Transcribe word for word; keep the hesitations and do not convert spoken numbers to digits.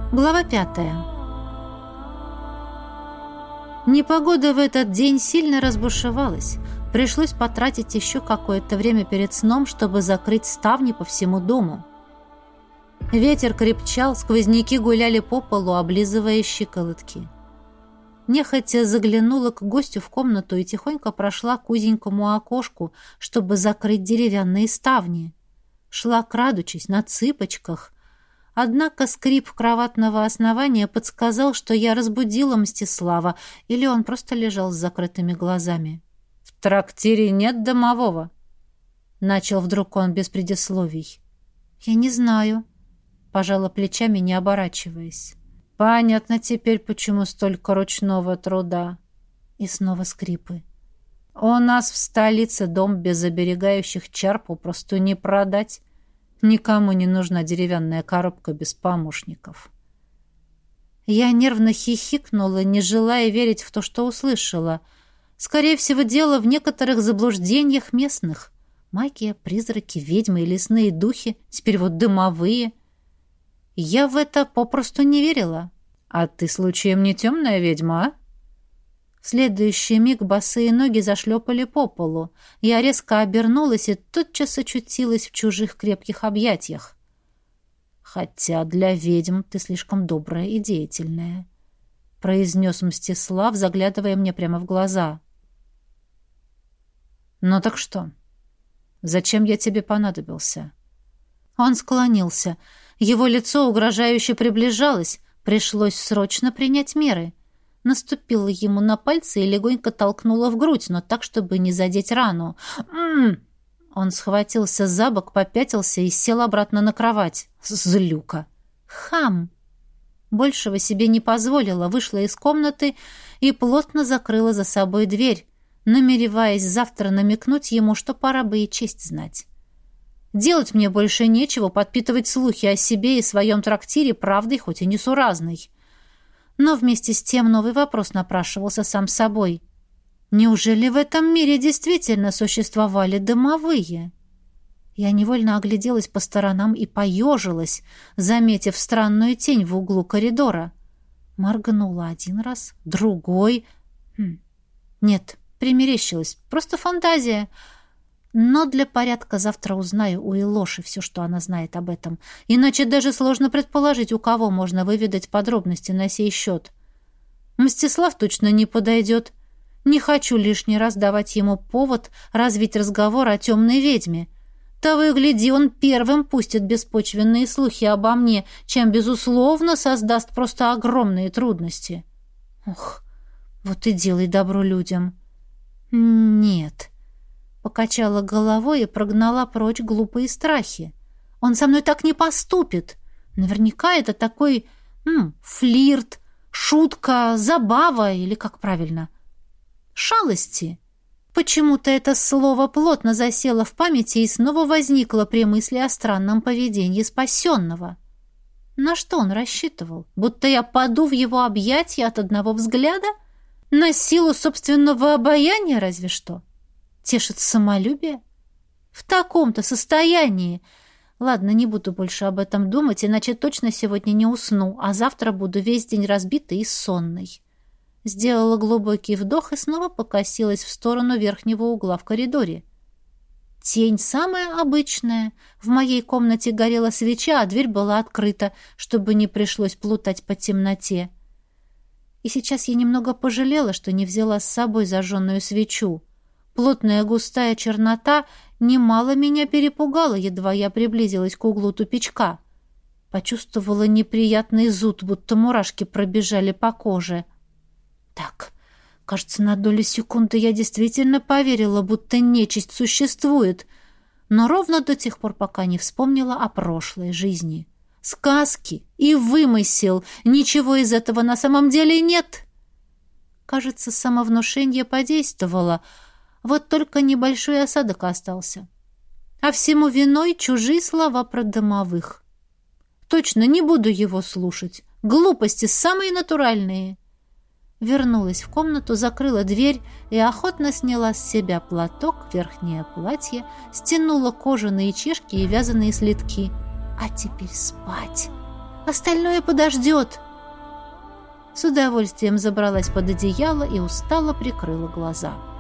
Глава пятая. Непогода в этот день сильно разбушевалась. Пришлось потратить еще какое-то время перед сном, чтобы закрыть ставни по всему дому. Ветер крепчал, сквозняки гуляли по полу, облизывая щиколотки. Нехотя заглянула к гостю в комнату и тихонько прошла к узенькому окошку, чтобы закрыть деревянные ставни. Шла, крадучись, на цыпочках. Однако скрип кроватного основания подсказал, что я разбудила Мстислава, или он просто лежал с закрытыми глазами. «В трактире нет домового», — начал вдруг он без предисловий. «Я не знаю», — пожала плечами, не оборачиваясь. «Понятно теперь, почему столько ручного труда». И снова скрипы. «У нас в столице дом без оберегающих чар попросту не продать. Никому не нужна деревянная коробка без помощников». Я нервно хихикнула, не желая верить в то, что услышала. Скорее всего, дело в некоторых заблуждениях местных. Магия, призраки, ведьмы и лесные духи, теперь вот дымовые. Я в это попросту не верила. «А ты, случаем, не темная ведьма, а?» В следующий миг босые ноги зашлепали по полу. Я резко обернулась и тотчас очутилась в чужих крепких объятиях. «Хотя для ведьм ты слишком добрая и деятельная», — произнес Мстислав, заглядывая мне прямо в глаза. «Ну так что? Зачем я тебе понадобился?» Он склонился. Его лицо угрожающе приближалось. Пришлось срочно принять меры. Наступила ему на пальцы и легонько толкнула в грудь, но так, чтобы не задеть рану. «М-м-м!» Он схватился за бок, попятился и сел обратно на кровать. Злюка! Хам! Большего себе не позволила, вышла из комнаты и плотно закрыла за собой дверь, намереваясь завтра намекнуть ему, что пора бы и честь знать. Делать мне больше нечего, подпитывать слухи о себе и своем трактире правдой, хоть и несуразной. Но вместе с тем новый вопрос напрашивался сам собой. Неужели в этом мире действительно существовали домовые? Я невольно огляделась по сторонам и поежилась, заметив странную тень в углу коридора. Моргнула один раз, другой. Хм. Нет, примерещилась. Просто фантазия. Но для порядка завтра узнаю у Илоши все, что она знает об этом. Иначе даже сложно предположить, у кого можно выведать подробности на сей счет. Мстислав точно не подойдет. Не хочу лишний раз давать ему повод развить разговор о темной ведьме. Того и гляди, он первым пустит беспочвенные слухи обо мне, чем, безусловно, создаст просто огромные трудности. Ох, вот и делай добро людям. Нет. Покачала головой и прогнала прочь глупые страхи. Он со мной так не поступит. Наверняка это такой м, флирт, шутка, забава или, как правильно, шалости. Почему-то это слово плотно засело в памяти и снова возникло при мысли о странном поведении спасенного. На что он рассчитывал? Будто я паду в его объятия от одного взгляда? На силу собственного обаяния разве что? Тешит самолюбие? В таком-то состоянии. Ладно, не буду больше об этом думать, иначе точно сегодня не усну, а завтра буду весь день разбитой и сонной. Сделала глубокий вдох и снова покосилась в сторону верхнего угла в коридоре. Тень самая обычная. В моей комнате горела свеча, а дверь была открыта, чтобы не пришлось плутать по темноте. И сейчас я немного пожалела, что не взяла с собой зажженную свечу. Плотная густая чернота немало меня перепугала, едва я приблизилась к углу тупичка. Почувствовала неприятный зуд, будто мурашки пробежали по коже. Так, кажется, на долю секунды я действительно поверила, будто нечисть существует, но ровно до тех пор, пока не вспомнила о прошлой жизни. Сказки и вымысел, ничего из этого на самом деле нет. Кажется, самовнушение подействовало, вот только небольшой осадок остался. А всему виной чужие слова про домовых. Точно не буду его слушать. Глупости самые натуральные. Вернулась в комнату, закрыла дверь и охотно сняла с себя платок, верхнее платье, стянула кожаные чешки и вязаные слитки. А теперь спать. Остальное подождет!» С удовольствием забралась под одеяло и устало прикрыла глаза.